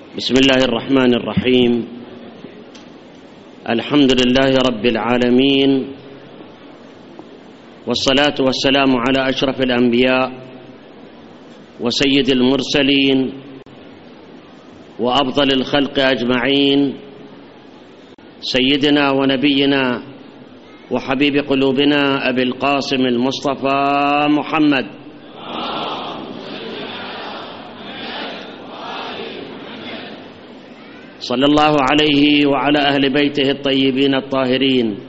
بسم الله الرحمن الرحيم. الحمد لله رب العالمين، والصلاة والسلام على أشرف الأنبياء وسيد المرسلين وأفضل الخلق أجمعين، سيدنا ونبينا وحبيب قلوبنا أبي القاسم المصطفى محمد صلى الله عليه وعلى أهل بيته الطيبين الطاهرين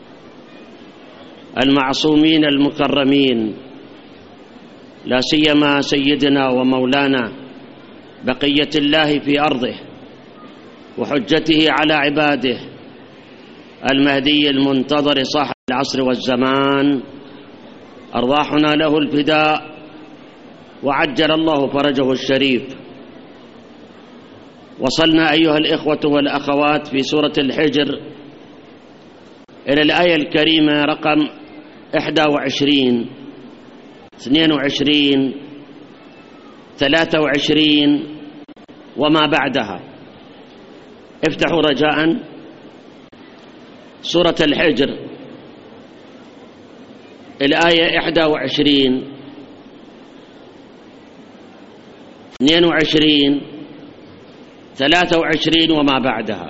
المعصومين المكرمين، لا سيما سيدنا ومولانا بقية الله في أرضه وحجته على عباده المهدي المنتظر صاحب العصر والزمان، أرواحنا له الفداء وعجل الله فرجه الشريف. وصلنا أيها الإخوة والأخوات في سورة الحجر إلى الآية الكريمة رقم 21 22 23 وما بعدها. افتحوا رجاء سورة الحجر الآية 21 22 23 وما بعدها.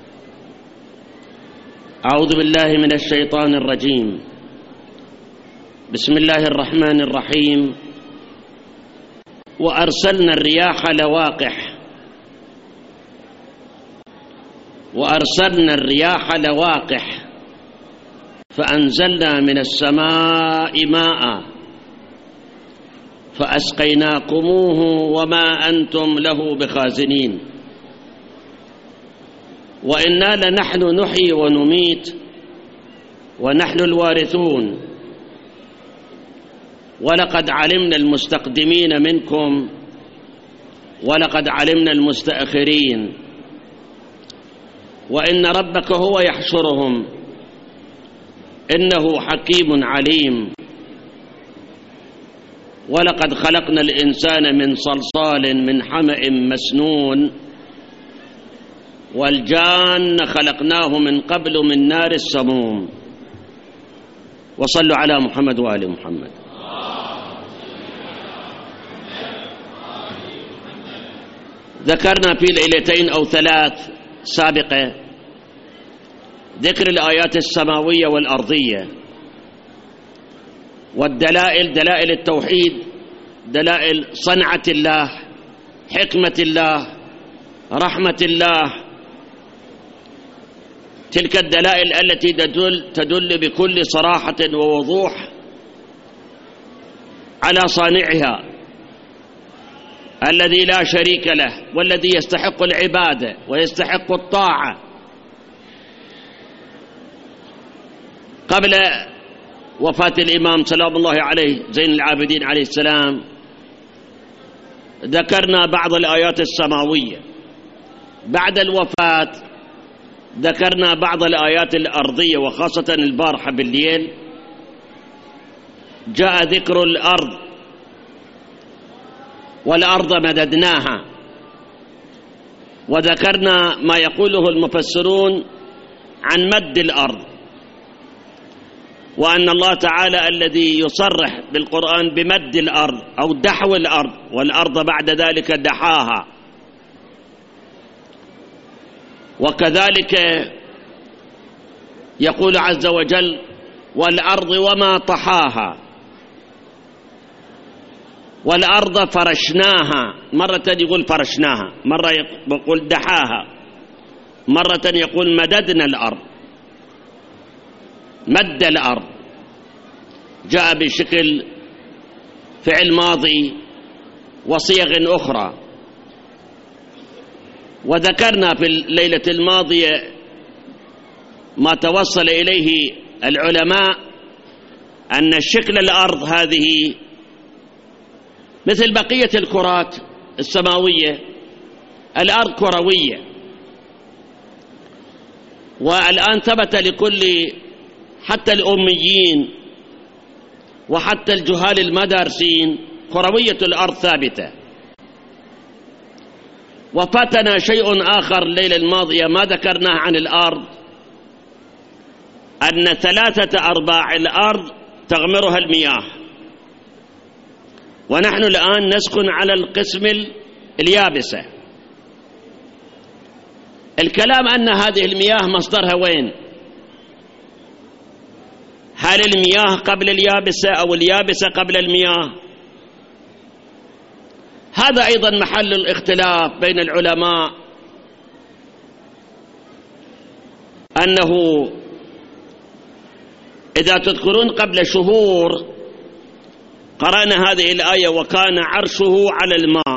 أعوذ بالله من الشيطان الرجيم. بسم الله الرحمن الرحيم. وأرسلنا الرياح لواقح فأنزلنا من السماء ماء فأسقيناكموه وما أنتم له بخازنين وإنا لنحن نحيي ونميت ونحن الوارثون ولقد علمنا المستقدمين منكم ولقد علمنا المستأخرين وإن ربك هو يحشرهم إنه حكيم عليم. ولقد خلقنا الإنسان من صلصال من حمأ مسنون والجان خلقناه من قبل من نار السموم. وصلوا على محمد وآل محمد. ذكرنا في ليلتين أو ثلاث سابقة ذكر الآيات السماوية والأرضية والدلائل، دلائل التوحيد، دلائل صنعة الله، حكمة الله، رحمة الله، تلك الدلائل التي تدل بكل صراحة ووضوح على صانعها الذي لا شريك له والذي يستحق العبادة ويستحق الطاعة. قبل وفاة الإمام سلام الله عليه زين العابدين عليه السلام ذكرنا بعض الآيات السماوية. بعد الوفاة ذكرنا بعض الآيات الأرضية، وخاصة البارحة بالليل جاء ذكر الأرض، والأرض مددناها، وذكرنا ما يقوله المفسرون عن مد الأرض، وأن الله تعالى الذي يصرح بالقرآن بمد الأرض أو دحو الأرض، والأرض بعد ذلك دحاها. وكذلك يقول عز وجل والأرض وما طحاها، والأرض فرشناها، مرة يقول فرشناها، مرة يقول دحاها، مرة يقول مددنا الأرض. مد الأرض جاء بشكل فعل ماضي وصيغ أخرى. وذكرنا في الليلة الماضية ما توصل إليه العلماء أن شكل الأرض هذه مثل بقية الكرات السماوية، الأرض كروية. والآن ثبت لكل حتى الأميين وحتى الجهال المدارسين كروية الأرض ثابتة. وفاتنا شيء آخر الليلة الماضية ما ذكرناه عن الأرض، أن 3/4 الأرض تغمرها المياه، ونحن الآن نسكن على القسم اليابسة. الكلام أن هذه المياه مصدرها وين؟ هل المياه قبل اليابسة أو اليابسة قبل المياه؟ هذا أيضا محل الاختلاف بين العلماء، أنه إذا تذكرون قبل شهور قرأنا هذه الآية وكان عرشه على الماء،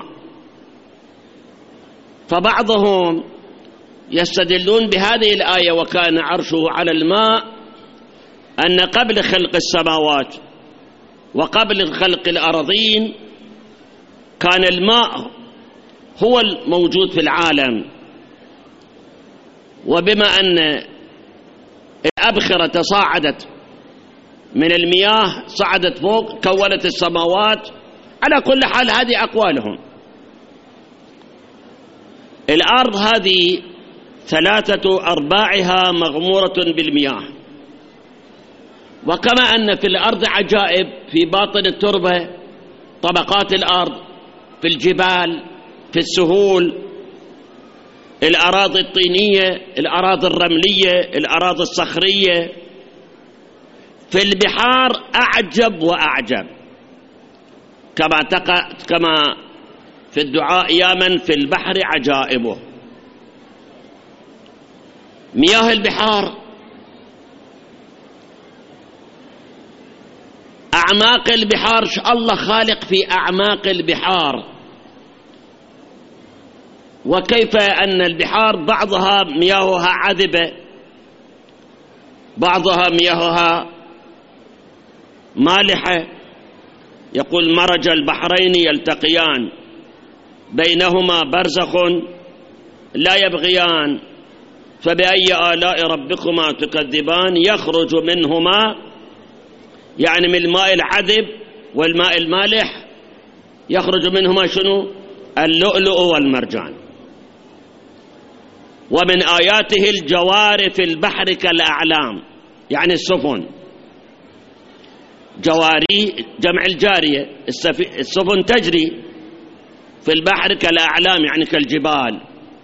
فبعضهم يستدلون بهذه الآية وكان عرشه على الماء أن قبل خلق السماوات وقبل خلق الأراضين كان الماء هو الموجود في العالم، وبما أن الأبخرة تصاعدت من المياه صعدت فوق كونت السماوات. على كل حال هذه أقوالهم. الأرض هذه 3/4 مغمورة بالمياه، وكما أن في الأرض عجائب في باطن التربة، طبقات الأرض، في الجبال، في السهول، الأراضي الطينية، الأراضي الرملية، الأراضي الصخرية، في البحار أعجب وأعجب، كما في الدعاء يا من في البحر عجائبه. مياه البحار، أعماق البحار، الله خالق في أعماق البحار، وكيف أن البحار بعضها مياهها عذبة، بعضها مياهها مالحة. يقول مرج البحرين يلتقيان بينهما برزخ لا يبغيان فبأي آلاء ربكما تكذبان يخرج منهما، يعني من الماء العذب والماء المالح يخرج منهما شنو؟ اللؤلؤ والمرجان. ومن آياته الجوار في البحر كالأعلام، يعني السفن، جواري جمع الجارية، السفن تجري في البحر كالأعلام يعني كالجبال.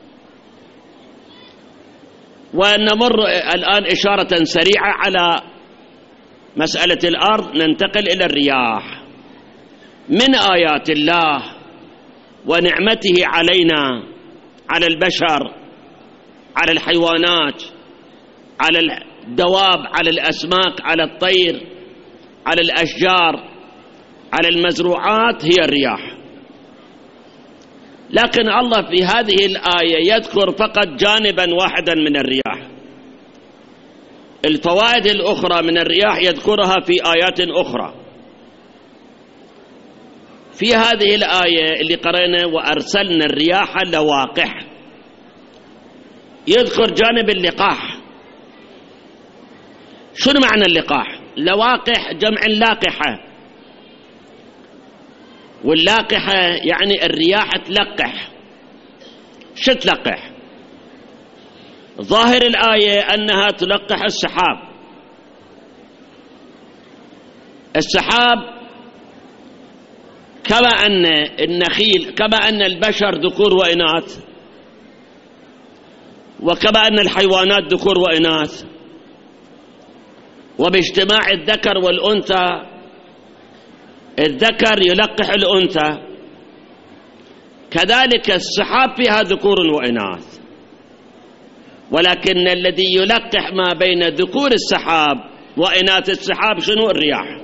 ونمر الآن إشارة سريعة على مسألة الأرض، ننتقل إلى الرياح. من آيات الله ونعمته علينا، على البشر، على الحيوانات، على الدواب، على الأسماك، على الطير، على الأشجار، على المزروعات، هي الرياح. لكن الله في هذه الآية يذكر فقط جانبا واحدا من الرياح. الفوائد الأخرى من الرياح يذكرها في آيات أخرى. في هذه الآية اللي قرأنا وأرسلنا الرياح لواقح، يذكر جانب اللقاح. شنو معنى اللقاح؟ لواقح جمع لاقحة، واللاقحة يعني الرياح تلقح. شو تلقح؟ ظاهر الآية أنها تلقح السحاب. السحاب كما أن النخيل، كما أن البشر ذكور وإناث، وكما أن الحيوانات ذكور وإناث، وباجتماع الذكر والأنثى الذكر يلقح الأنثى، كذلك السحاب فيها ذكور وإناث، ولكن الذي يلقح ما بين ذكور السحاب وإناث السحاب شنو؟ الرياح.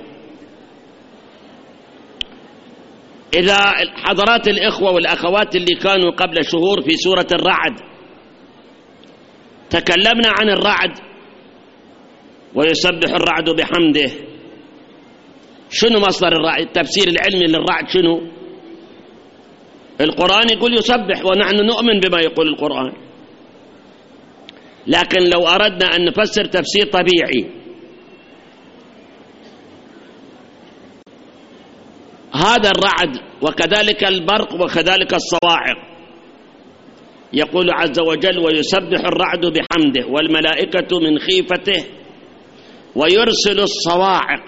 إذا حضرات الإخوة والأخوات اللي كانوا قبل شهور في سورة الرعد تكلمنا عن الرعد، ويسبح الرعد بحمده. شنو مصدر الرعد؟ التفسير العلمي للرعد شنو؟ القرآن يقول يسبح، ونحن نؤمن بما يقول القرآن، لكن لو أردنا أن نفسر تفسير طبيعي، هذا الرعد وكذلك البرق وكذلك الصواعق يقول عز وجل: ويسبح الرعد بحمده والملائكة من خيفته ويرسل الصواعق.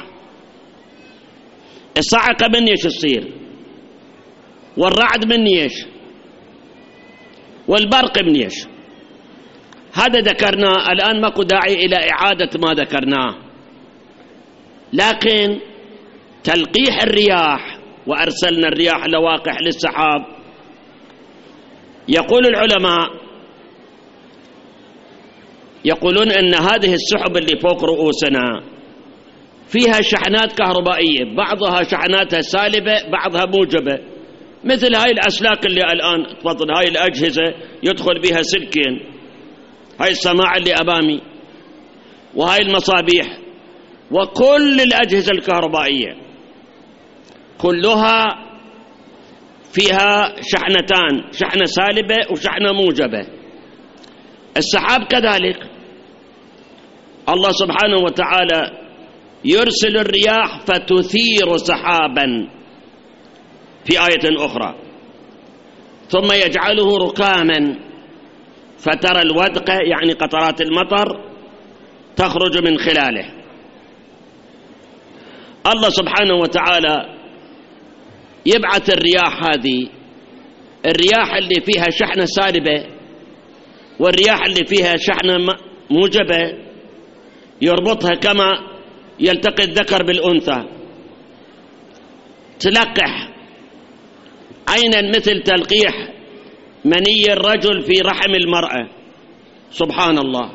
الصاعقة من ايش تصير؟ والرعد من ايش؟ والبرق من ايش؟ هذا ذكرناه، الآن ماكو داعي إلى إعادة ما ذكرناه. لكن تلقيح الرياح، وأرسلنا الرياح لواقح للسحاب، يقول العلماء يقولون أن هذه السحب اللي فوق رؤوسنا فيها شحنات كهربائية، بعضها شحناتها سالبة بعضها موجبة، مثل هاي الأسلاك اللي الآن تفضل، هاي الأجهزة يدخل بها سلكين، هاي السماعة اللي أمامي وهاي المصابيح وكل الأجهزة الكهربائية كلها فيها شحنتان، شحنة سالبة وشحنة موجبة. السحاب كذلك، الله سبحانه وتعالى يرسل الرياح فتثير سحابا في آية أخرى، ثم يجعله ركاما فترى الودق يعني قطرات المطر تخرج من خلاله. الله سبحانه وتعالى يبعث الرياح هذه، الرياح اللي فيها شحنة سالبة والرياح اللي فيها شحنة موجبة، يربطها كما يلتقي الذكر بالأنثى، تلقح عينا مثل تلقيح مني الرجل في رحم المرأة. سبحان الله،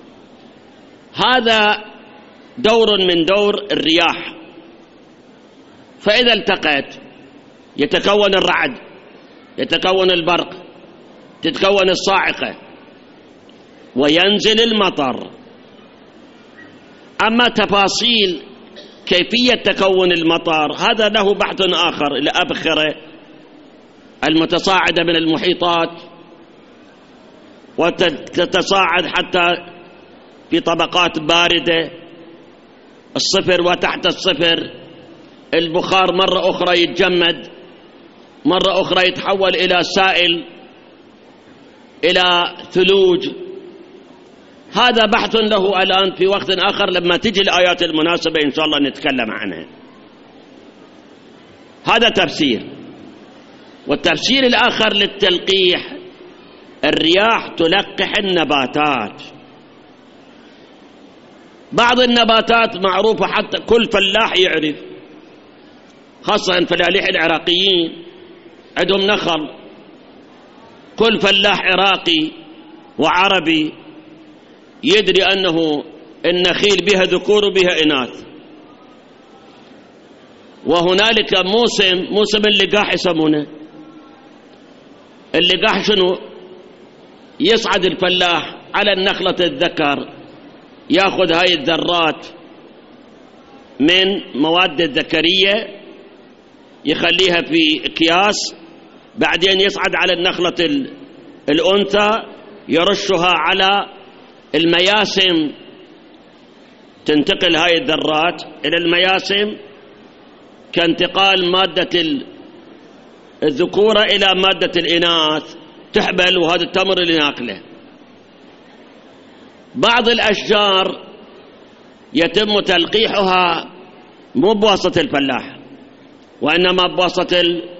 هذا دور من دور الرياح. فإذا التقت يتكون الرعد، يتكون البرق، تتكون الصاعقة وينزل المطر. أما تفاصيل كيفية تكون المطر هذا له بحث آخر، الأبخرة المتصاعدة من المحيطات وتتصاعد حتى في طبقات باردة، الصفر وتحت الصفر، البخار مرة أخرى يتجمد، مرة أخرى يتحول إلى سائل، إلى ثلوج. هذا بحث له الآن في وقت آخر لما تجي الآيات المناسبة إن شاء الله نتكلم عنها. هذا تفسير. والتفسير الآخر للتلقيح، الرياح تلقح النباتات. بعض النباتات معروفة حتى كل فلاح يعرف، خاصة الفلاحين العراقيين عندهم نخل، كل فلاح عراقي وعربي يدري أنه النخيل بها ذكور وبها إناث. وهنالك موسم اللقاح يسمونه. اللقاح شنو؟ يصعد الفلاح على النخلة الذكر، يأخذ هاي الذرات من مواد الذكرية يخليها في أكياس، بعدين يصعد على النخلة الأنثى يرشها على المياسم، تنتقل هاي الذرات إلى المياسم كانتقال مادة الذكورة إلى مادة الإناث، تحبل، وهذا التمر اللي ناكله. بعض الأشجار يتم تلقيحها مو بواسطة الفلاح وإنما بواسطة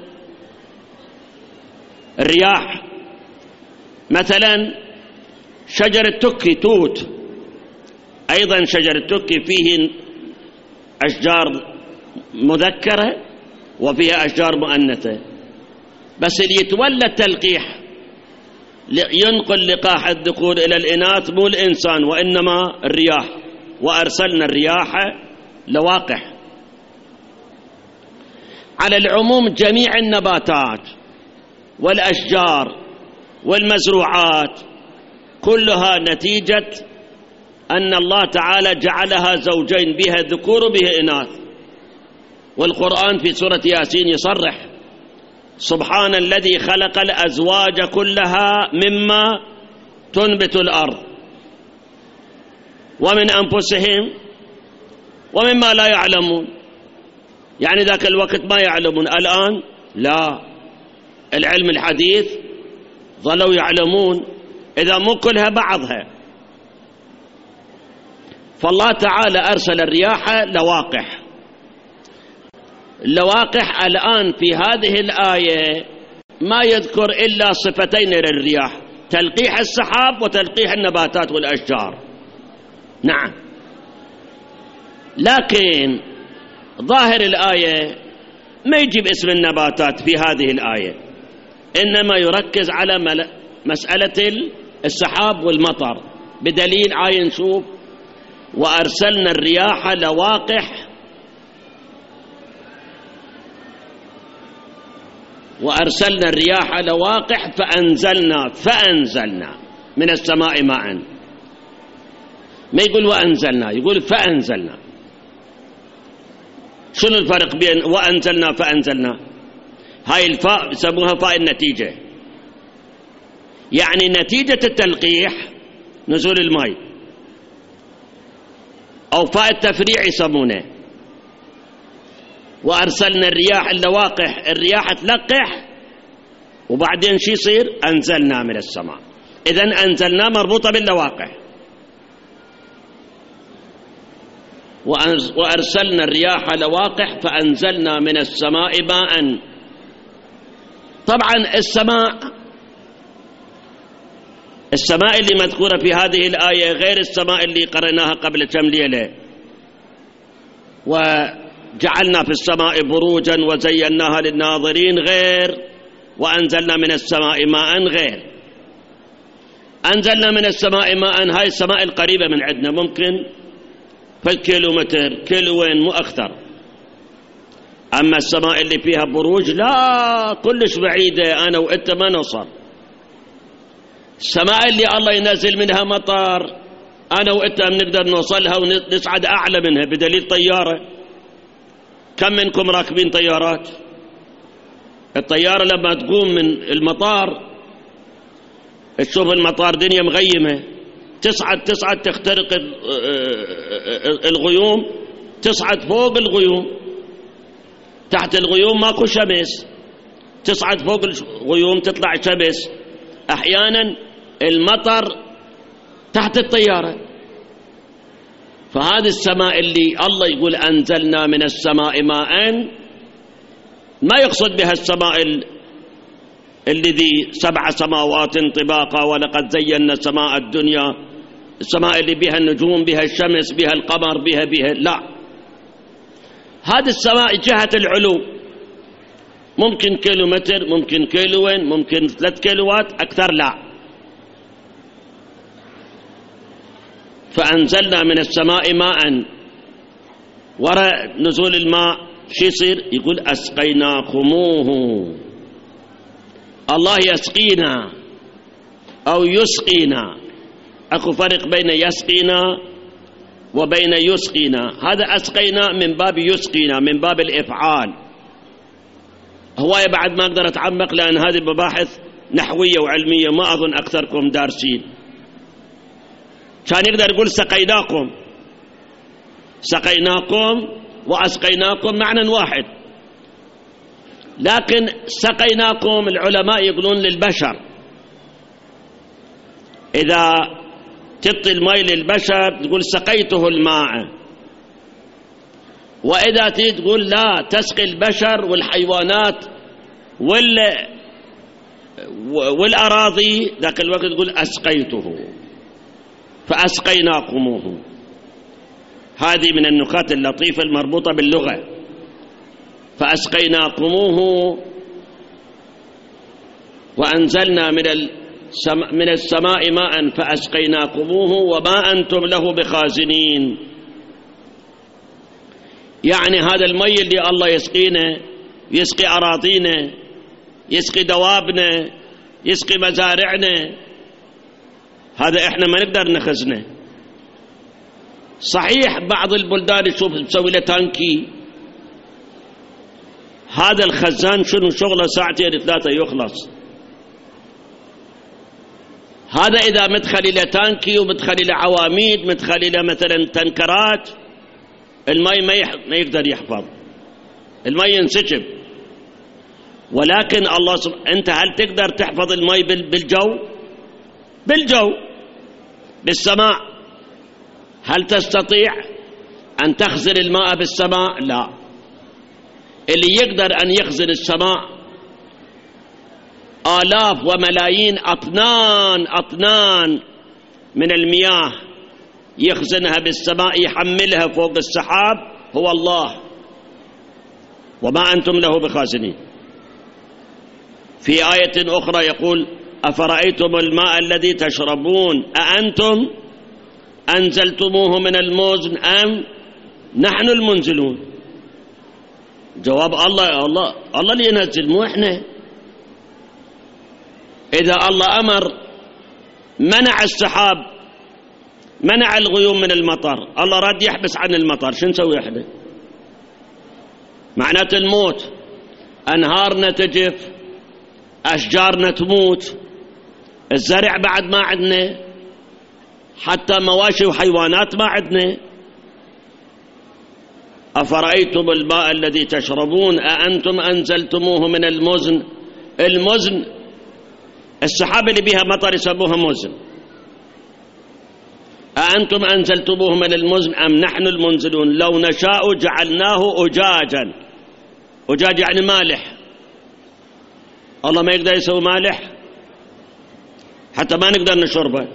الرياح. مثلا شجر التكي توت، أيضا شجر التكي فيه أشجار مذكرة وفيها أشجار مؤنثة، بس اللي يتولى التلقيح ينقل لقاح الذكور إلى الإناث مو الإنسان وإنما الرياح. وأرسلنا الرياح لواقح. على العموم جميع النباتات والأشجار والمزروعات كلها نتيجة أن الله تعالى جعلها زوجين، بها ذكور وبها إناث. والقرآن في سورة ياسين يصرح: سبحان الذي خلق الأزواج كلها مما تنبت الأرض ومن أنفسهم ومما لا يعلمون. يعني ذاك الوقت ما يعلمون، الآن لا، العلم الحديث ظلوا يعلمون إذا مو كلها بعضها. فالله تعالى أرسل الرياح لواقح. اللواقح الآن في هذه الآية ما يذكر إلا صفتين للرياح: تلقيح السحاب وتلقيح النباتات والأشجار. نعم، لكن ظاهر الآية ما يجيب اسم النباتات في هذه الآية، إنما يركز على مسألة السحاب والمطر، بدليل عاين شوف: وأرسلنا الرياح لواقح وأرسلنا الرياح لواقح فأنزلنا من السماء ماء. ما يقول وأنزلنا، يقول فأنزلنا. شنو الفرق بين وأنزلنا فأنزلنا؟ هاي الفاء يسموها فاء النتيجة، يعني نتيجة التلقيح نزول الماء، أو فاء التفريع يسمونه. وأرسلنا الرياح اللواقح، الرياح تلقح وبعدين شو يصير؟ أنزلنا من السماء. إذن أنزلنا مربوطة باللواقح. وأرسلنا الرياح لواقح فأنزلنا من السماء ماء. طبعا السماء اللي مذكورة في هذه الآية غير السماء اللي قرأناها قبل كم ليلة: وجعلنا في السماء بروجا وزيناها للناظرين، غير وأنزلنا من السماء ماء، غير أنزلنا من السماء ماء. هاي السماء القريبة من عندنا، ممكن فالكيلومتر كيلوين مو أكثر. أما السماء اللي فيها بروج لا، كلش بعيدة، أنا وإنت ما نوصل. السماء اللي الله ينزل منها مطر أنا وإنت بنقدر نوصلها ونصعد أعلى منها، بدليل طيارة. كم منكم راكبين طيارات؟ الطيارة لما تقوم من المطار تشوف المطار دنيا مغيمة، تصعد تخترق الغيوم، تصعد فوق الغيوم، تحت الغيوم ماكو شمس، تصعد فوق الغيوم تطلع شمس. أحيانا المطر تحت الطيارة. فهذه السماء اللي الله يقول أنزلنا من السماء ماء، ما يقصد بها السماء الذي 7 سماوات طباقا ولقد زينا سماء الدنيا، السماء اللي بها النجوم، بها الشمس، بها القمر، بها لا. هذه السماء جهة العلو، ممكن كيلومتر، ممكن كيلوين، ممكن 3 كيلوات، أكثر لا. فأنزلنا من السماء ماء. وراء نزول الماء شو يصير؟ يقول أسقيناكموه. الله يسقينا أو يسقينا، أكو فرق بين يسقينا وبين يسقينا. هذا أسقينا من باب يسقينا، من باب الإفعال. هواية بعد ما أقدر أتعمق، لأن هذه مباحث نحوية وعلمية ما أظن أكثركم دارسين. كان يقدر يقول سقيناكم وأسقيناكم معنى واحد، لكن سقيناكم العلماء يقولون للبشر. إذا تعطي الماء للبشر تقول سقيته الماء، وإذا تقول لا، تسقي البشر والحيوانات والأراضي، ذاك الوقت تقول أسقيته، فأسقيناكموه. هذه من النكات اللطيفة المربوطة باللغة. فأسقيناكموه وأنزلنا من السماء ماء فأسقيناكموه وما أنتم له بخازنين. يعني هذا المي اللي الله يسقينا، يسقي أراضينا، يسقي دوابنا، يسقي مزارعنا، هذا إحنا ما نقدر نخزنه. صحيح بعض البلدان يشوف تسوي له تانكي، هذا الخزان شنو شغله 2-3 يخلص. هذا إذا مدخل إلى تانكي ومدخل إلى عواميد، مدخل إلى مثلا تنكرات، الماء ما يقدر يحفظ، الماء ينسكب. ولكن الله أنت هل تقدر تحفظ الماء بالجو بالسماء؟ هل تستطيع أن تخزن الماء بالسماء؟ لا. اللي يقدر أن يخزن السماء آلاف وملايين أطنان من المياه يخزنها بالسماء، يحملها فوق السحاب، هو الله، وما أنتم له بخازنين. في آية أخرى يقول: أفرأيتم الماء الذي تشربون أأنتم أنزلتموه من المزن أم نحن المنزلون؟ جواب الله اللي ينزل، مو إحنا. إذا الله أمر منع السحاب، منع الغيوم من المطر، الله راد يحبس عن المطر، شو نسوي إحنا؟ معناته الموت، أنهارنا تجف، أشجارنا تموت، الزرع بعد ما عندنا، حتى مواشي وحيوانات ما عندنا. أفرأيتم الماء الذي تشربون أأنتم أنزلتموه من المزن؟ المزن السحاب اللي بها مطر يسموها مزن. أأنتم أنزلتموه من المزن أم نحن المنزلون؟ لو نشاء جعلناه أجاجا. أجاج يعني مالح. الله ما يقدر يسوي مالح حتى ما نقدر نشربه.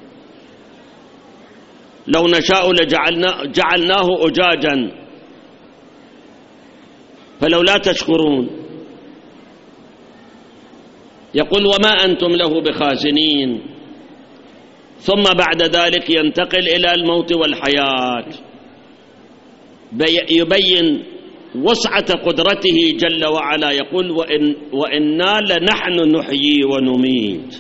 لو نشاء جعلناه أجاجا فلولا تشكرون. يقول: وما أنتم له بخازنين. ثم بعد ذلك ينتقل إلى الموت والحياة، يبين وسعة قدرته جل وعلا. يقول: وإنا لنحن نحيي ونميت.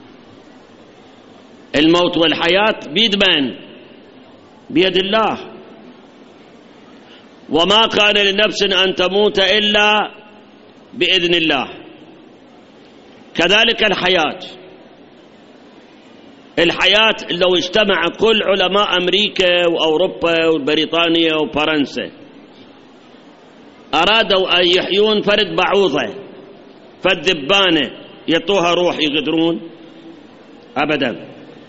الموت والحياة بيد من؟ بيد الله. وما كان لنفس أن تموت إلا بإذن الله. كذلك الحياة لو اجتمع كل علماء أمريكا وأوروبا وبريطانيا وفرنسا أرادوا أن يحيون فرد بعوضة فالذبانة يطوها روح، يقدرون؟ أبدا.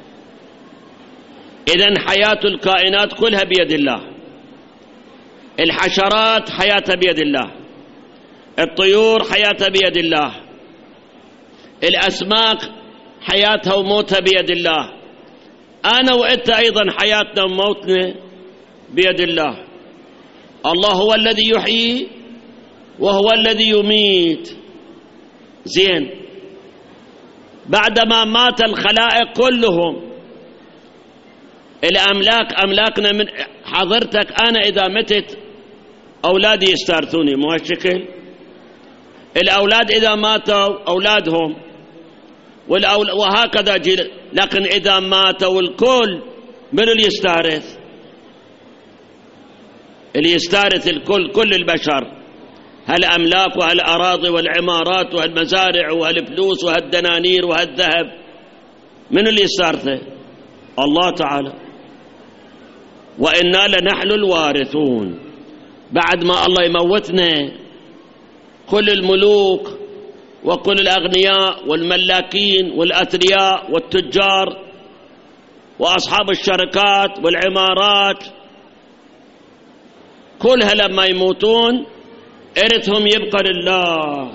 إذن حياة الكائنات كلها بيد الله. الحشرات حياتها بيد الله، الطيور حياتها بيد الله، الأسماك حياتها وموتها بيد الله. أنا وإنت أيضا حياتنا وموتنا بيد الله. الله هو الذي يحيي وهو الذي يميت. زين، بعدما مات الخلائق كلهم، الأملاك أملاكنا من حضرتك. أنا إذا متت أولادي يستارثوني، مو هالشكل؟ الأولاد إذا ماتوا أولادهم وهكذا جيل. لكن إذا ماتوا الكل، من اللي يستارث؟ اللي يستارث الكل، كل البشر، هالأملاك وهالأراضي والعمارات وهالمزارع وهالفلوس وهالدنانير وهالذهب، من اللي يستارثه؟ الله تعالى. وإنا لنحن الوارثون. بعد ما الله يموتنا، كل الملوك وكل الأغنياء والملاكين والأثرياء والتجار وأصحاب الشركات والعمارات، كلها لما يموتون إرثهم يبقى لله.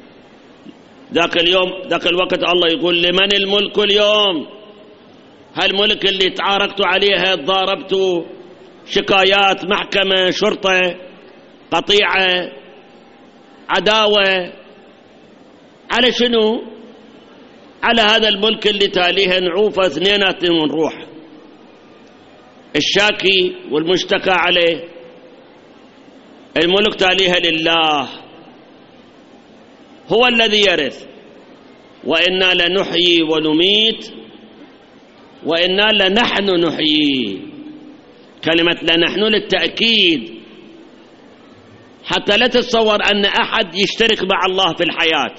ذاك الوقت الله يقول: لمن الملك اليوم؟ هالملك اللي تعاركتوا عليها، تضاربتوا، شكايات، محكمة، شرطة، قطيعة، عداوة، على شنو؟ على هذا الملك اللي تاليها نعوفة اثنيناتنا ونروح. الشاكي والمشتكى عليه، الملك تاليها لله، هو الذي يرث. وإنا لنحيي ونميت وإنا لنحن نحيي. كلمة لنحن للتأكيد، حتى لا تتصور أن أحد يشترك مع الله في الحياة.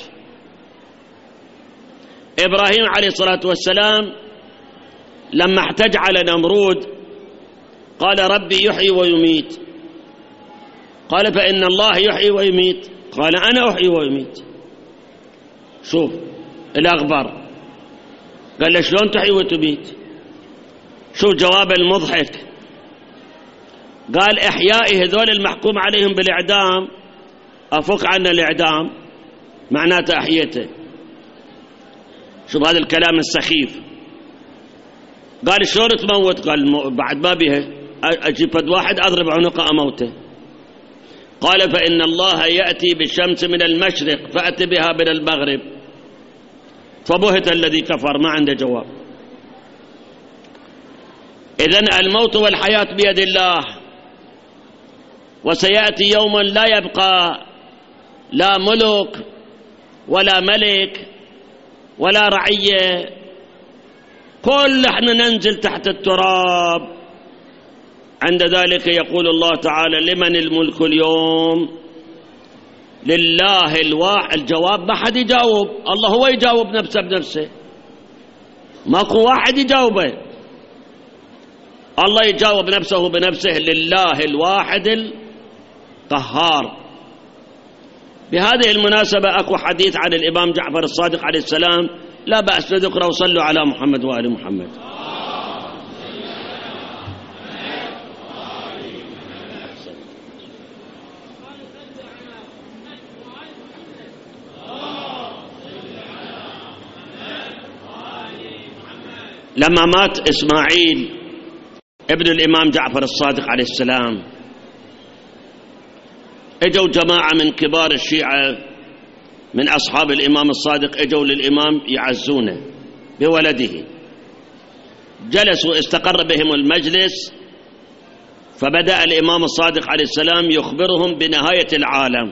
إبراهيم عليه الصلاة والسلام لما احتج على نمرود قال: ربي يحيي ويميت. قال: فإن الله يحيي ويميت. قال: أنا أحيي ويميت. شوف الأخبار. قال له شلون تحيي وتميت؟ شوف جواب المضحك، قال إحيائي هذول المحكوم عليهم بالإعدام أفك عنا الإعدام معناته أحيته. شوف هذا الكلام السخيف. قال شلون تموت؟ قال بعد ما بيها أجيب فد واحد أضرب عنقه أموته. قال فإن الله يأتي بالشمس من المشرق فأتي بها من المغرب. فبهت الذي كفر، ما عنده جواب. إذن الموت والحياة بيد الله، وسيأتي يوم لا يبقى لا ملك ولا ملك ولا رعية، كل احنا ننزل تحت التراب. عند ذلك يقول الله تعالى لمن الملك اليوم؟ لله الواحد. الجواب ما حد يجاوب، الله هو يجاوب نفسه بنفسه، ماكو واحد يجاوبه، الله يجاوب نفسه بنفسه. لله الواحد القهار. بهذه المناسبة أكو حديث عن الإمام جعفر الصادق عليه السلام لا بأس نذكره، وصلوا على محمد وآل محمد. لما مات إسماعيل ابن الإمام جعفر الصادق عليه السلام، اجوا جماعة من كبار الشيعة من أصحاب الإمام الصادق، اجوا للإمام يعزونه بولده. جلسوا استقر بهم المجلس، فبدأ الإمام الصادق عليه السلام يخبرهم بنهاية العالم،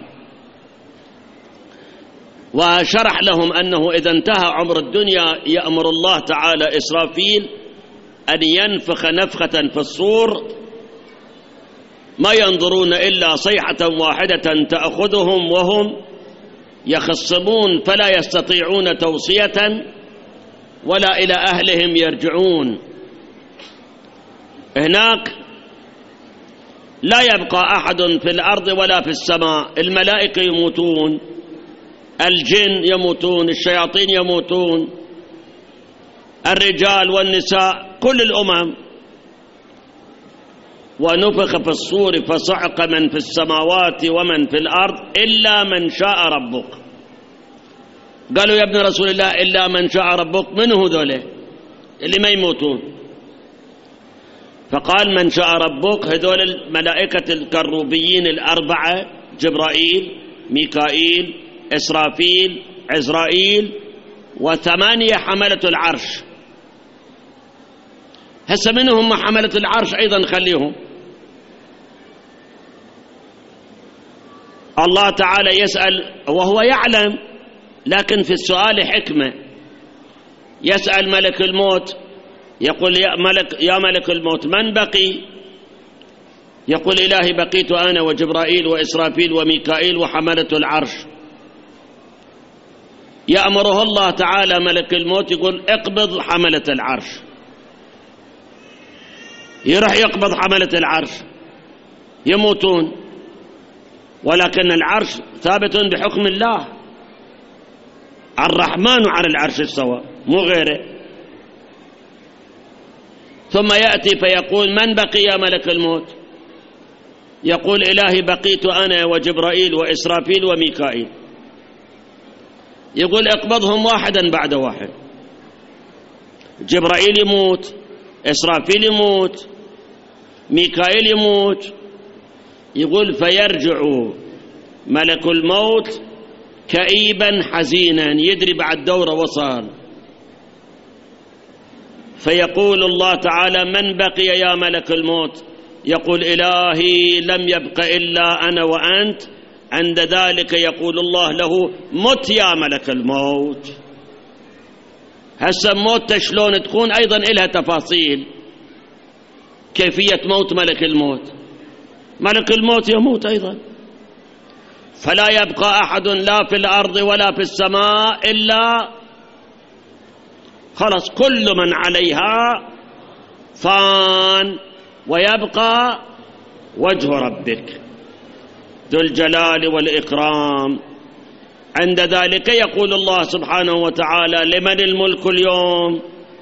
وشرح لهم أنه إذا انتهى عمر الدنيا يأمر الله تعالى إسرافيل أن ينفخ نفخة في الصور ما ينظرون إلا صيحة واحدة تأخذهم وهم يخصمون فلا يستطيعون توصية ولا إلى أهلهم يرجعون. هناك لا يبقى أحد في الأرض ولا في السماء، الملائكة يموتون، الجن يموتون، الشياطين يموتون، الرجال والنساء، كل الأمم. ونفخ في الصور فصعق من في السماوات ومن في الأرض إلا من شاء ربك. قالوا يا ابن رسول الله إلا من شاء ربك، من هو ذولا اللي ما يموتون؟ فقال من شاء ربك هذول الملائكة الكروبيين الأربعة، جبرائيل، ميكائيل، إسرافيل، عزرائيل، و8 حملة العرش. هسه منهم حملة العرش أيضا خليهم. الله تعالى يسأل وهو يعلم، لكن في السؤال حكمة. يسأل ملك الموت، يقول يا ملك الموت من بقي؟ يقول إلهي بقيت أنا وجبرائيل وإسرافيل وميكائيل وحملة العرش. يأمره الله تعالى ملك الموت يقول اقبض حملة العرش، يروح يقبض حملة العرش، يموتون، ولكن العرش ثابت بحكم الله، الرحمن على العرش استوى مو غيره. ثم يأتي فيقول من بقي يا ملك الموت؟ يقول إلهي بقيت أنا وجبرائيل وإسرافيل وميكائيل. يقول اقبضهم واحدا بعد واحد، جبرائيل يموت، إسرافيل يموت، ميكائيل يموت. يقول فيرجع ملك الموت كئيبا حزينا، يدري بعد دورة وصل. فيقول الله تعالى من بقي يا ملك الموت؟ يقول إلهي لم يبق إلا أنا وأنت. عند ذلك يقول الله له مت يا ملك الموت. هسه موت شلون تكون أيضا إلها تفاصيل، كيفية موت ملك الموت. ملك الموت يموت أيضا، فلا يبقى أحد لا في الأرض ولا في السماء إلا خلص كل من عليها فان، ويبقى وجه ربك ذو الجلال والإكرام. عند ذلك يقول الله سبحانه وتعالى: لمن الملك اليوم؟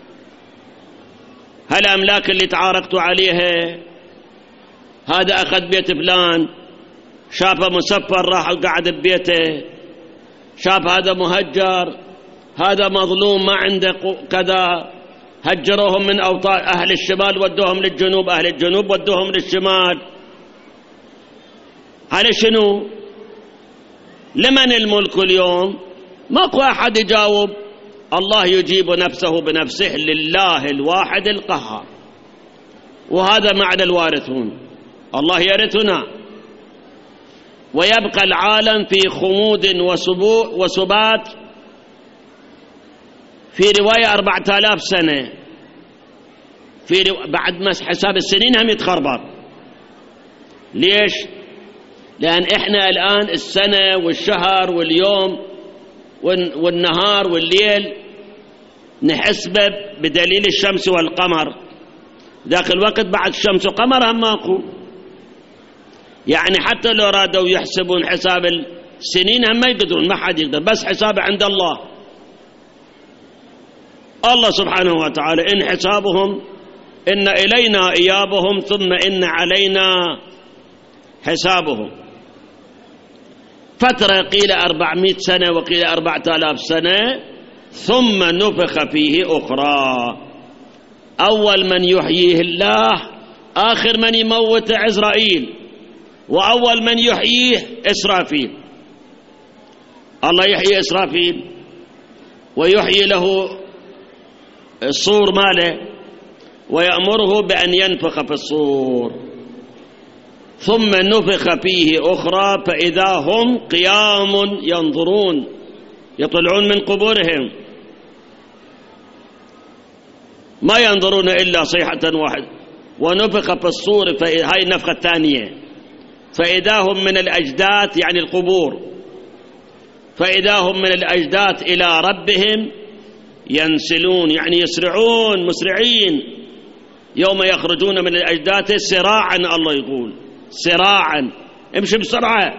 هل أملاك اللي تعاركتوا عليها؟ هذا أخذ بيت فلان، شافه مسفر راح وقعد ببيته، شاف هذا مهجر، هذا مظلوم ما عنده كذا، هجروهم من أوطان أهل الشمال ودوهم للجنوب، أهل الجنوب ودوهم للشمال. على شنو؟ لمن الملك اليوم؟ ماكو أحد يجاوب. الله يجيب نفسه بنفسه: لله الواحد القهار. وهذا معنى الوارثون، الله يرثنا، ويبقى العالم في خمود وسبات. في رواية 4000 سنة، بعد ما حساب السنين هم يتخربط. ليش؟ لأن إحنا الآن السنة والشهر واليوم والنهار والليل نحسبه بدليل الشمس والقمر. ذاك الوقت بعد الشمس وقمر هم ماكو، يعني حتى لو رادوا يحسبون حساب السنين هم ما يقدرون، ما حد يقدر، بس حساب عند الله. الله سبحانه وتعالى: إن حسابهم إن إلينا إيابهم ثم إن علينا حسابهم. فترة قيل 400 سنة وقيل 4000 سنة، ثم نفخ فيه أخرى. أول من يحييه الله، آخر من يموت عزرائيل، وأول من يحييه إسرافيل. الله يحيي إسرافيل ويحيي له الصور ماله ويأمره بأن ينفخ في الصور، ثم نفخ فيه أخرى فإذا هم قيام ينظرون، يطلعون من قبورهم، ما ينظرون إلا صيحة واحدة. ونفخ في الصور، هاي النفخة الثانية، فإذا هم من الأجداث يعني القبور، فإذا هم من الأجداث إلى ربهم ينسلون، يعني يسرعون مسرعين. يوم يخرجون من الأجداث سراعا، الله يقول سراعا، امشي بسرعة،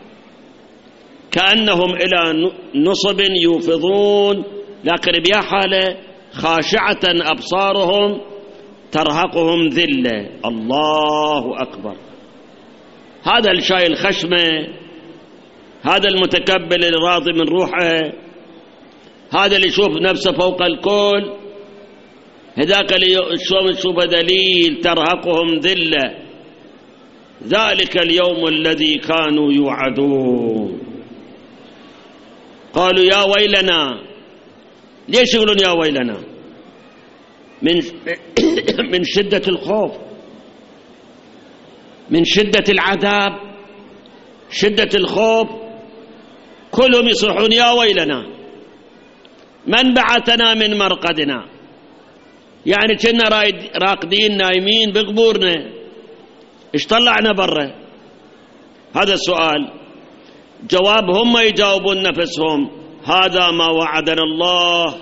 كأنهم إلى نصب يوفضون، لكن بيا حالة خاشعة أبصارهم ترهقهم ذلة. الله أكبر. هذا الشايل خشمه، هذا المتكبل الراضي من روحه، هذا اللي يشوف نفسه فوق الكل، هذاك اللي يشوف دليل ترهقهم ذلة. ذلك اليوم الذي كانوا يوعدون. قالوا يا ويلنا. ليش يقولون يا ويلنا؟ من شدة الخوف، من شدة العذاب، شدة الخوف، كلهم يصيحون يا ويلنا من بعثنا من مرقدنا، يعني كنا راقدين نايمين بقبورنا، ايش طلعنا برا؟ هذا السؤال. جواب هم يجاوبون نفسهم: هذا ما وعدنا الله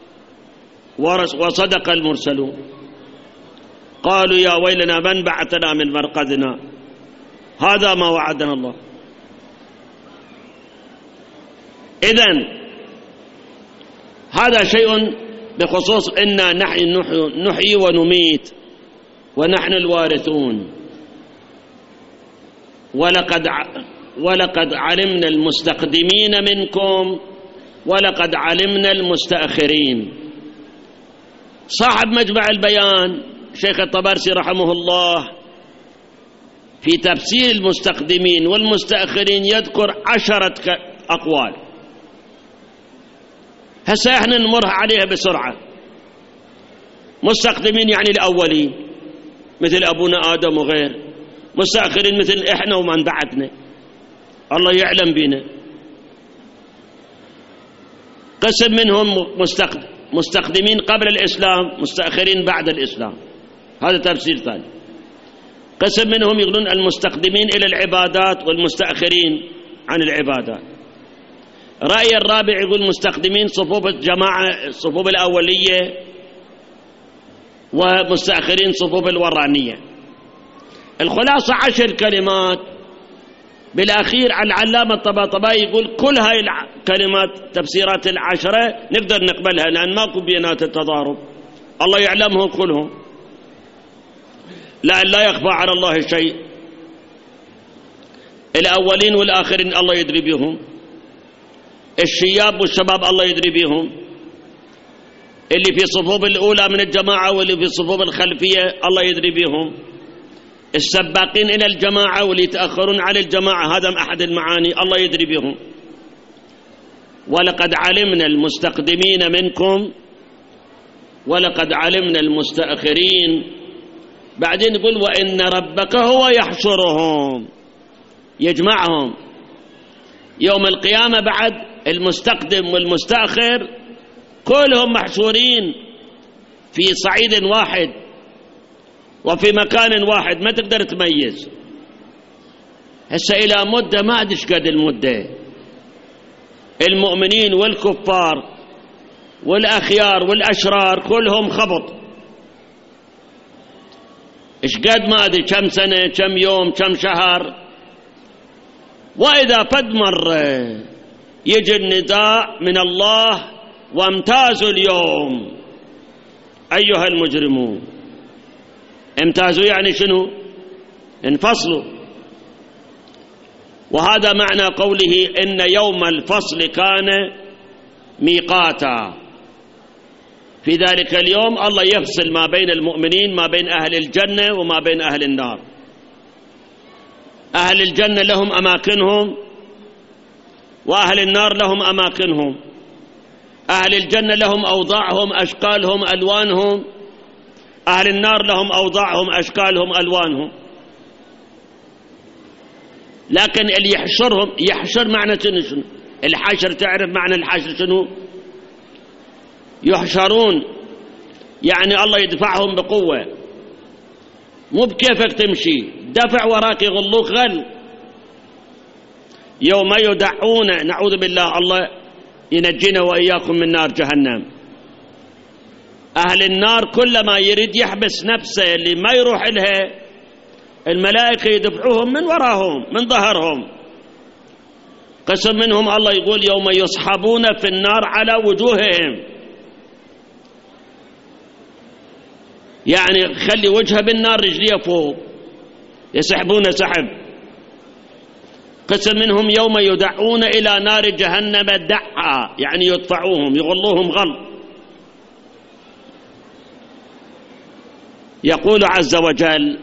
وصدق المرسلون. قالوا يا ويلنا من بعثنا من مرقدنا، هذا ما وعدنا الله. إذن هذا شيء بخصوص إنا نحيي ونميت ونحن الوارثون. ولقد علمنا المستقدمين منكم ولقد علمنا المستأخرين. صاحب مجمع البيان شيخ الطبرسي رحمه الله في تفسير المستقدمين والمستأخرين يذكر 10 أقوال. هسه احنا نمر عليها بسرعة. مستقدمين يعني الأولين مثل أبونا آدم وغير، مستأخرين مثل احنا ومن بعدنا، الله يعلم بنا. قسم منهم مستقدمين قبل الإسلام، مستأخرين بعد الإسلام، هذا تفسير ثاني. قسم منهم يقولون المستقدمين إلى العبادات والمستأخرين عن العبادات. رأي الرابع يقول مستقدمين صفوف الجماعة، صفوف الأولية، ومستأخرين صفوف الورانية. الخلاصة 10 كلمات بالأخير العلامة الطباطبائي يقول كل هاي الكلمات تفسيرات العشرة نقدر نقبلها لأن ماكو بينات التضارب، الله يعلمهم كلهم، لأن لا يخفى على الله شيء. الأولين والآخرين الله يدري بهم، الشياب والشباب الله يدري بهم، اللي في صفوف الأولى من الجماعة واللي في صفوف الخلفية الله يدري بهم، السباقين إلى الجماعة واللي يتأخرون على الجماعة، هذا أحد المعاني الله يدري بهم. ولقد علمنا المستقدمين منكم ولقد علمنا المستأخرين. بعدين يقول وإن ربك هو يحشرهم، يجمعهم يوم القيامة. بعد المستقدم والمستأخر كلهم محشورين في صعيد واحد وفي مكان واحد، ما تقدر تميز. هسه إلى مدة ما أدري قد المدة، المؤمنين والكفار والأخيار والأشرار كلهم خبط، إيش قد ما أدري كم سنة كم يوم كم شهر. وإذا فد مرة يجي النداء من الله وامتازوا اليوم أيها المجرمون. امتازوا يعني شنو؟ انفصلوا. وهذا معنى قوله إن يوم الفصل كان ميقاتا. في ذلك اليوم الله يفصل ما بين المؤمنين، ما بين أهل الجنة وما بين أهل النار. أهل الجنة لهم أماكنهم وأهل النار لهم أماكنهم. أهل الجنة لهم أوضاعهم أشكالهم ألوانهم، أهل النار لهم أوضاعهم أشكالهم ألوانهم. لكن اللي يحشرهم، يحشر معنى شنو؟ الحشر تعرف معنى الحشر شنو؟ يحشرون يعني الله يدفعهم بقوة، مو بكيفك تمشي، دفع وراك يغلوك غل. يوم يدعون، نعوذ بالله الله ينجينا وإياكم من نار جهنم. أهل النار كلما يريد يحبس نفسه اللي ما يروح لها، الملائكة يدفعوهم من وراهم من ظهرهم. قسم منهم الله يقول يوم يصحبون في النار على وجوههم، يعني خلي وجهه بالنار رجليه فوق، يسحبون سحب. قسم منهم يوم يدعون إلى نار جهنم دعا، يعني يدفعوهم يغلوهم غل. يقول عز وجل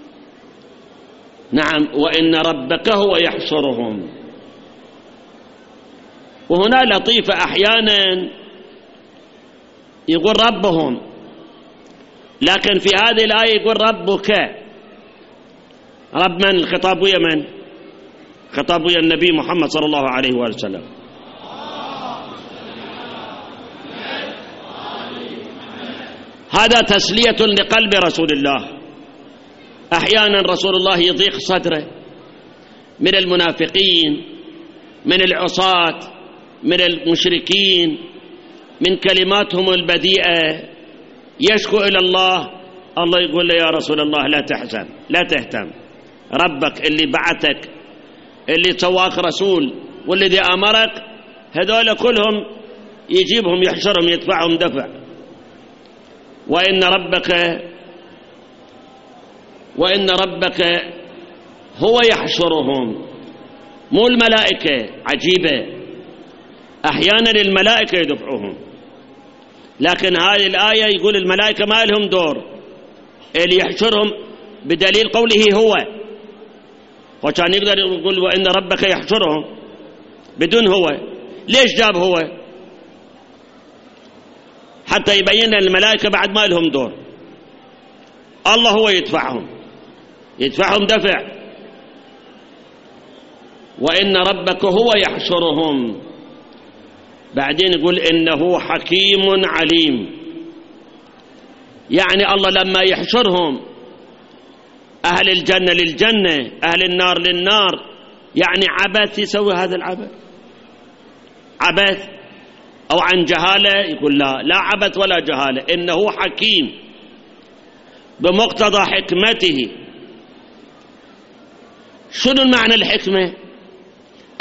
نعم وإن ربك هو يحشرهم. وهنا لطيفة، أحيانا يقول ربهم، لكن في هذه الآية يقول ربك. رب من؟ الخطاب ويا من؟ خطاب ويا النبي محمد صلى الله عليه وآله وسلم. هذا تسلية لقلب رسول الله. أحيانا رسول الله يضيق صدره من المنافقين، من العصاة، من المشركين، من كلماتهم البذيئة، يشكو إلى الله. الله يقول له يا رسول الله لا تحزن لا تهتم، ربك اللي بعثك اللي سواك رسول والذي أمرك هذول كلهم يجيبهم يحشرهم يدفعهم دفع. وإن ربك هو يحشرهم، مو الملائكة. عجيبة، أحيانا الملائكة يدفعوهم، لكن هذه الآية يقول الملائكة ما لهم دور، اللي يحشرهم بدليل قوله هو. وكان يقدر يقول وإن ربك يحشرهم بدون هو. ليش جاب هو؟ حتى يبين الملائكة بعد ما لهم دور، الله هو يدفعهم دفع. وإن ربك هو يحشرهم. بعدين يقول إنه حكيم عليم، يعني الله لما يحشرهم أهل الجنة للجنة أهل النار للنار، يعني عبث يسوي هذا العبث؟ عبث أو عن جهالة؟ يقول لا عبث ولا جهالة، إنه حكيم بمقتضى حكمته. شنو المعنى الحكمة؟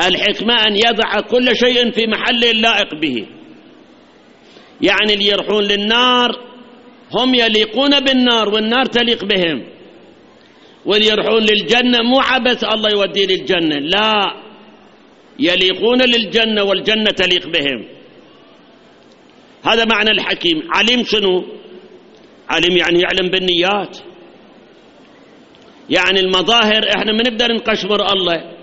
الحكمة أن يضع كل شيء في محله اللائق به. يعني اللي يروحون للنار هم يليقون بالنار والنار تليق بهم، واللي يروحون للجنة مو عبث الله يوديه للجنة، لا، يليقون للجنة والجنة تليق بهم. هذا معنى الحكيم. عليم شنو؟ عليم يعني يعلم بالنيات، يعني المظاهر احنا ما نقدر نقشمر الله،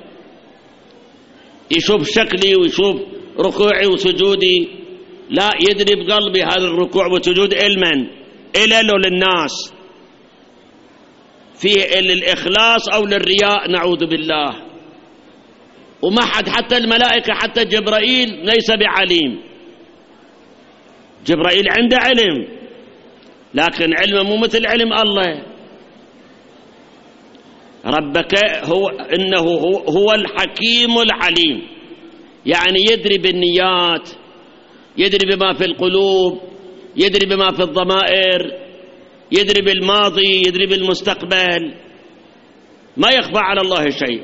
يشوف شكلي ويشوف ركوعي وسجودي، لا، يدري بقلبي هذا الركوع والسجود لمن؟ إلى للناس، فيه للإخلاص أو للرياء، نعوذ بالله. وما حد، حتى الملائكة، حتى جبرائيل ليس بعليم. جبرائيل عنده علم، لكن علمه مو مثل علم الله. ربك هو الحكيم العليم، يعني يدري بالنيات، يدري بما في القلوب، يدري بما في الضمائر، يدري بالماضي، يدري بالمستقبل، ما يخفى على الله شيء.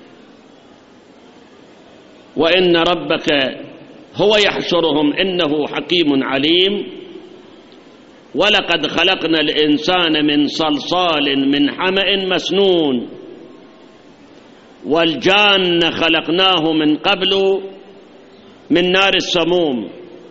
وإن ربك هو يحشرهم إنه حكيم عليم. ولقد خلقنا الإنسان من صلصال من حمأ مسنون والجان خلقناه من قبل من نار السموم.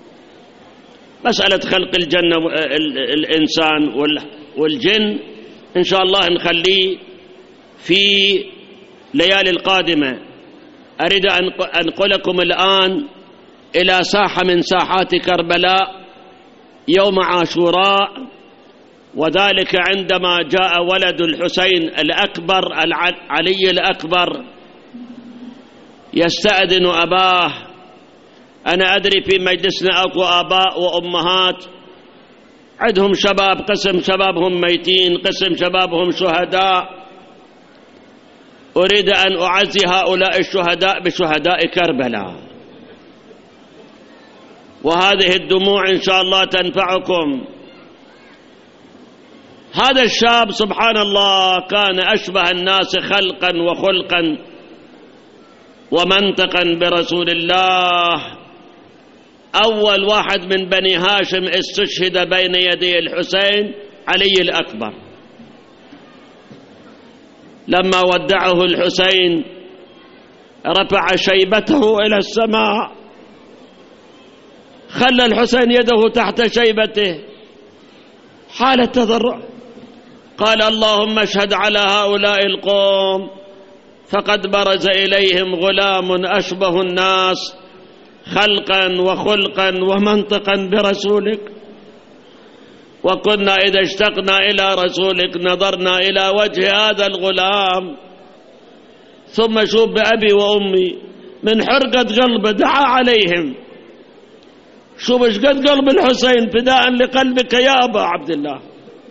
مسألة خلق الجنة الإنسان والجن إن شاء الله نخليه في ليالي القادمة. أريد أن أنقلكم الآن إلى ساحة من ساحات كربلاء يوم عاشوراء، وذلك عندما جاء ولد الحسين الأكبر علي الأكبر يستأذن أباه. أنا أدري في مجلسنا أكو آباء وأمهات عندهم شباب، قسم شبابهم ميتين، قسم شبابهم شهداء. أريد أن أعزي هؤلاء الشهداء بشهداء كربلاء، وهذه الدموع إن شاء الله تنفعكم. هذا الشاب سبحان الله كان أشبه الناس خلقا وخلقا ومنطقا برسول الله. أول واحد من بني هاشم استشهد بين يدي الحسين علي الأكبر. لما ودعه الحسين رفع شيبته إلى السماء، خلى الحسين يده تحت شيبته، حالة تضرع، قال اللهم اشهد على هؤلاء القوم فقد برز إليهم غلام أشبه الناس خلقا وخلقا ومنطقا برسولك، وكنا إذا اشتقنا إلى رسولك نظرنا إلى وجه هذا الغلام، ثم شوف بأبي وأمي من حرقة قلبه دعا عليهم. شوف ايش قد قلب الحسين فداء لقلبك يا أبا عبد الله.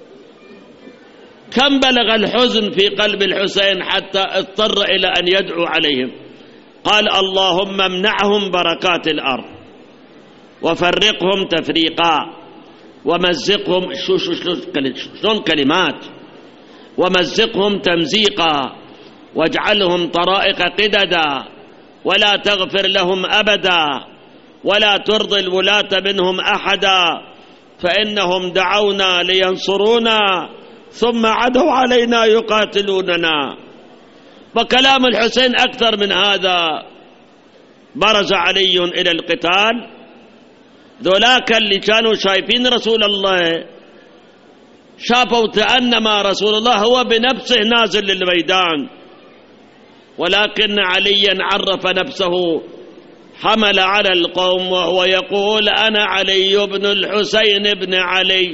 كم بلغ الحزن في قلب الحسين حتى اضطر إلى أن يدعو عليهم. قال اللهم امنعهم بركات الأرض وفرقهم تفريقا ومزقهم، شلون كلمات، ومزقهم تمزيقا واجعلهم طرائق قددا ولا تغفر لهم أبدا ولا ترضي الولاة منهم أحدا فإنهم دعونا لينصرونا ثم عدوا علينا يقاتلوننا. وكلام الحسين أكثر من هذا. برز علي إلى القتال. ذولاك اللي كانوا شايفين رسول الله شافوا كأنما رسول الله هو بنفسه نازل للميدان، ولكن عليا عرف نفسه، حمل على القوم وهو يقول أنا علي بن الحسين بن علي.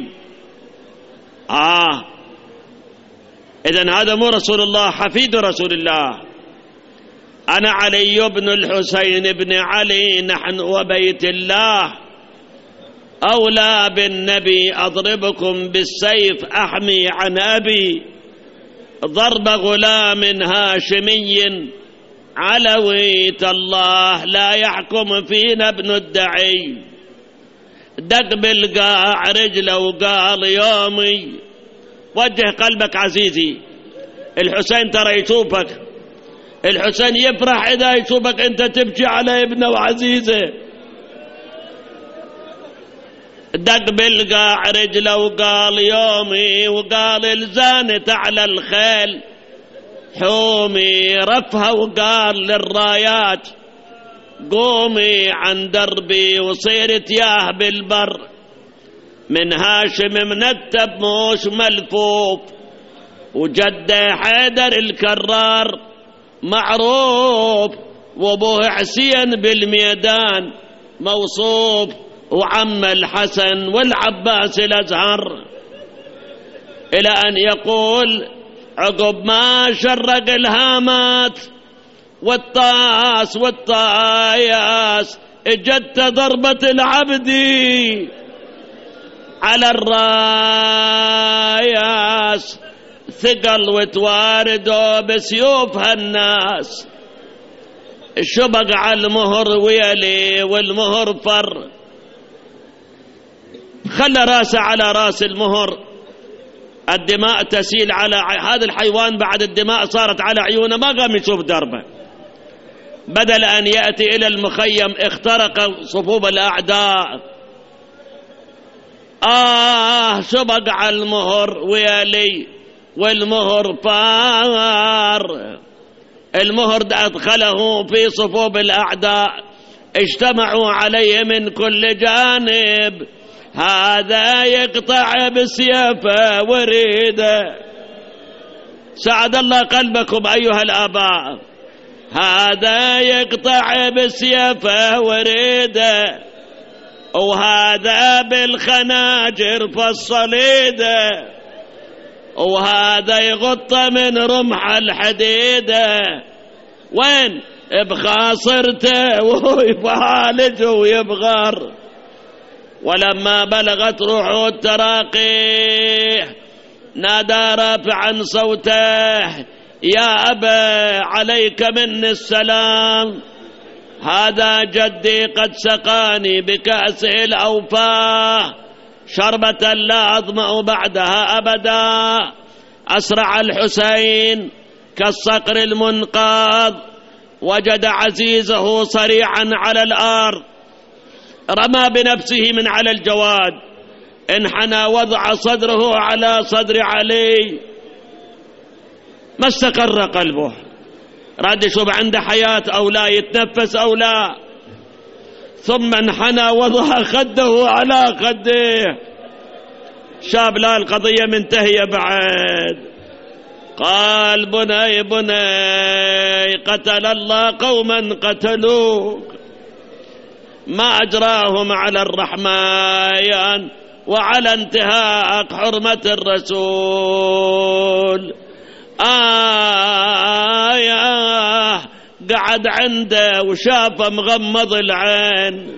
إذن هذا مو رسول الله، حفيد رسول الله. أنا علي بن الحسين بن علي، نحن وبيت الله أولى بالنبي، أضربكم بالسيف أحمي عن أبي، ضرب غلام هاشمي علويت الله لا يحكم فينا ابن الدعي. دق بالقاع رجله وقال يومي. وجه قلبك عزيزي، الحسين ترى يشوفك، الحسين يفرح إذا يشوفك أنت تبكي على ابنه وعزيزه. دق بالقاع رجله وقال يومي، وقال الزانت على الخيل حومي، رفها وقال للرايات قومي عن دربي، وصيرت ياه بالبر من هاشم منتب موش ملفوف، وجده حيدر الكرار معروف، وابوه حسين بالميدان موصوف، وعم الحسن والعباس الازهر. الى ان يقول عقب ما شرق الهامات والطاس والطاياس، اجت ضربة العبدي على الراياس، ثقل وتواردوا بسيوفها الناس، الشبق على المهر ويلي والمهر فر، خلى راسه على راس المهر، الدماء تسيل على هذا الحيوان، بعد الدماء صارت على عيونه، ما قام يشوف دربه، بدل أن يأتي إلى المخيم اخترق صفوف الأعداء. شبق على المهر ويلي والمهر فار، المهر أدخله في صفوف الأعداء، اجتمعوا عليه من كل جانب، هذا يقطع بسيفه وريده. سعد الله قلبكم أيها الآباء، هذا يقطع بسيفه وريده، وهذا بالخناجر فالصليده، وهذا يغط من رمح الحديده، وين بخاصرته ويفعالج ويبغر. ولما بلغت روحه التراقي نادى رافعا صوته يا أبا عليك مني السلام، هذا جدي قد سقاني بكأس الأوفاه، شربة لا أظمأ بعدها أبدا. أسرع الحسين كالصقر المنقاذ، وجد عزيزه صريعا على الأرض، رمى بنفسه من على الجواد، انحنى وضع صدره على صدر علي، ما استقر قلبه، راد يشوف عنده حياة أو لا، يتنفس أو لا، ثم انحنى وضع خده على خده، شاب لا القضية منتهية بعد، قال بني بني قتل الله قوما قتلوك، ما أجراهم على الرحمن وعلى انتهاك حرمة الرسول. قعد عنده وشاف مغمض العين،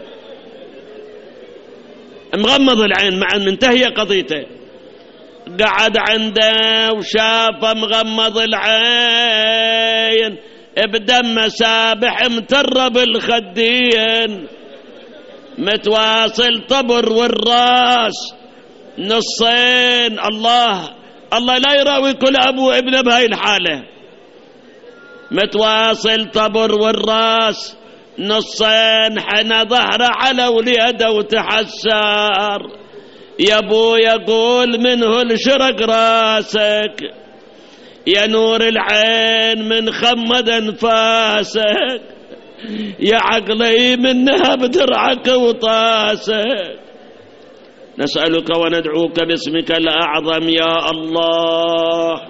مغمض العين مع منتهية قضيته، قعد عنده وشاف مغمض العين، بدم سابح مترب الخدين، متواصل طبر والراس نصين. الله لا يراوي كل أبو ابن بهاي الحالة، متواصل طبر والراس نصين، حنى ظهره على وليده وتحسر، يا ابو يقول منه الشرق راسك، يا نور العين من خمد انفاسك، يا عقلي منها بدرعك وطاسك، نسألك وندعوك باسمك الأعظم يا الله.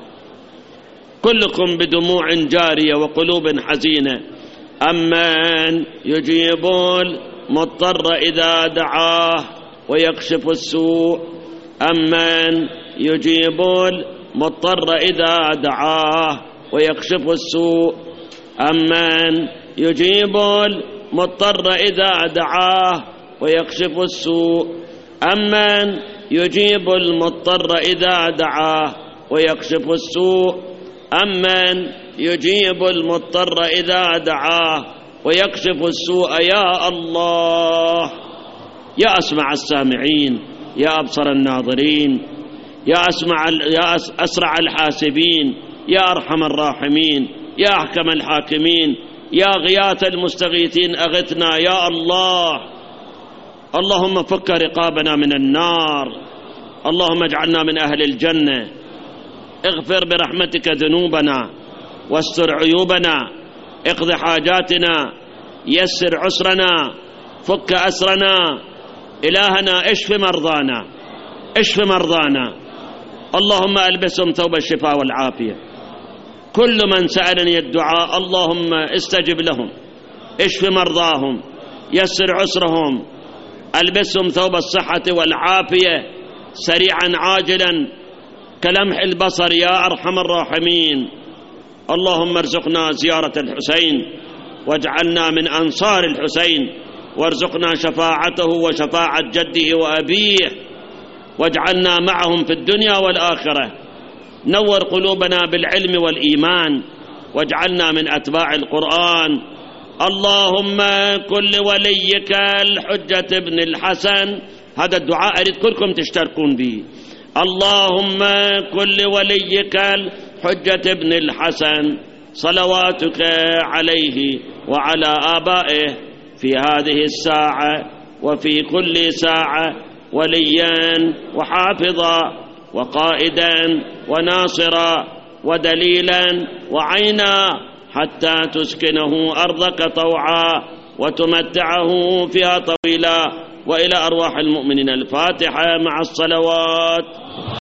كلكم بدموع جارية وقلوب حزينة، أمن يجيب المضطر إذا دعاه ويكشف السوء، أمن يجيب المضطر إذا دعاه ويكشف السوء، أمن يجيب المضطر إذا دعاه ويكشف السوء، أمن يجيب المضطر إذا دعاه ويكشف السوء، أمن يجيب المضطر إذا دعاه ويكشف السوء. يا الله، يا أسمع السامعين، يا أبصر الناظرين، يا أسرع الحاسبين، يا أرحم الراحمين، يا أحكم الحاكمين، يا غياث المستغيثين أغثنا يا الله. اللهم فك رقابنا من النار، اللهم اجعلنا من أهل الجنة. اغفر برحمتك ذنوبنا واستر عيوبنا، اقض حاجاتنا، يسر عسرنا، فك أسرنا. إلهنا اشف مرضانا، اشف مرضانا. اللهم ألبسهم ثوب الشفاء والعافية. كل من سألني الدعاء اللهم استجب لهم، اشف مرضاهم، يسر عسرهم، ألبسهم ثوب الصحة والعافية سريعا عاجلا كلمح البصر يا أرحم الراحمين. اللهم ارزقنا زيارة الحسين واجعلنا من أنصار الحسين، وارزقنا شفاعته وشفاعة جده وأبيه، واجعلنا معهم في الدنيا والآخرة. نور قلوبنا بالعلم والإيمان، واجعلنا من أتباع القرآن. اللهم كل وليك الحجة ابن الحسن، هذا الدعاء أريد كلكم تشتركون به. اللهم كل وليك الحجة ابن الحسن صلواتك عليه وعلى آبائه في هذه الساعة وفي كل ساعة وليا وحافظا وقائدا وناصرا ودليلا وعينا، حتى تسكنه أرضك طوعا وتمتعه فيها طويلا. وإلى أرواح المؤمنين الفاتحة مع الصلوات.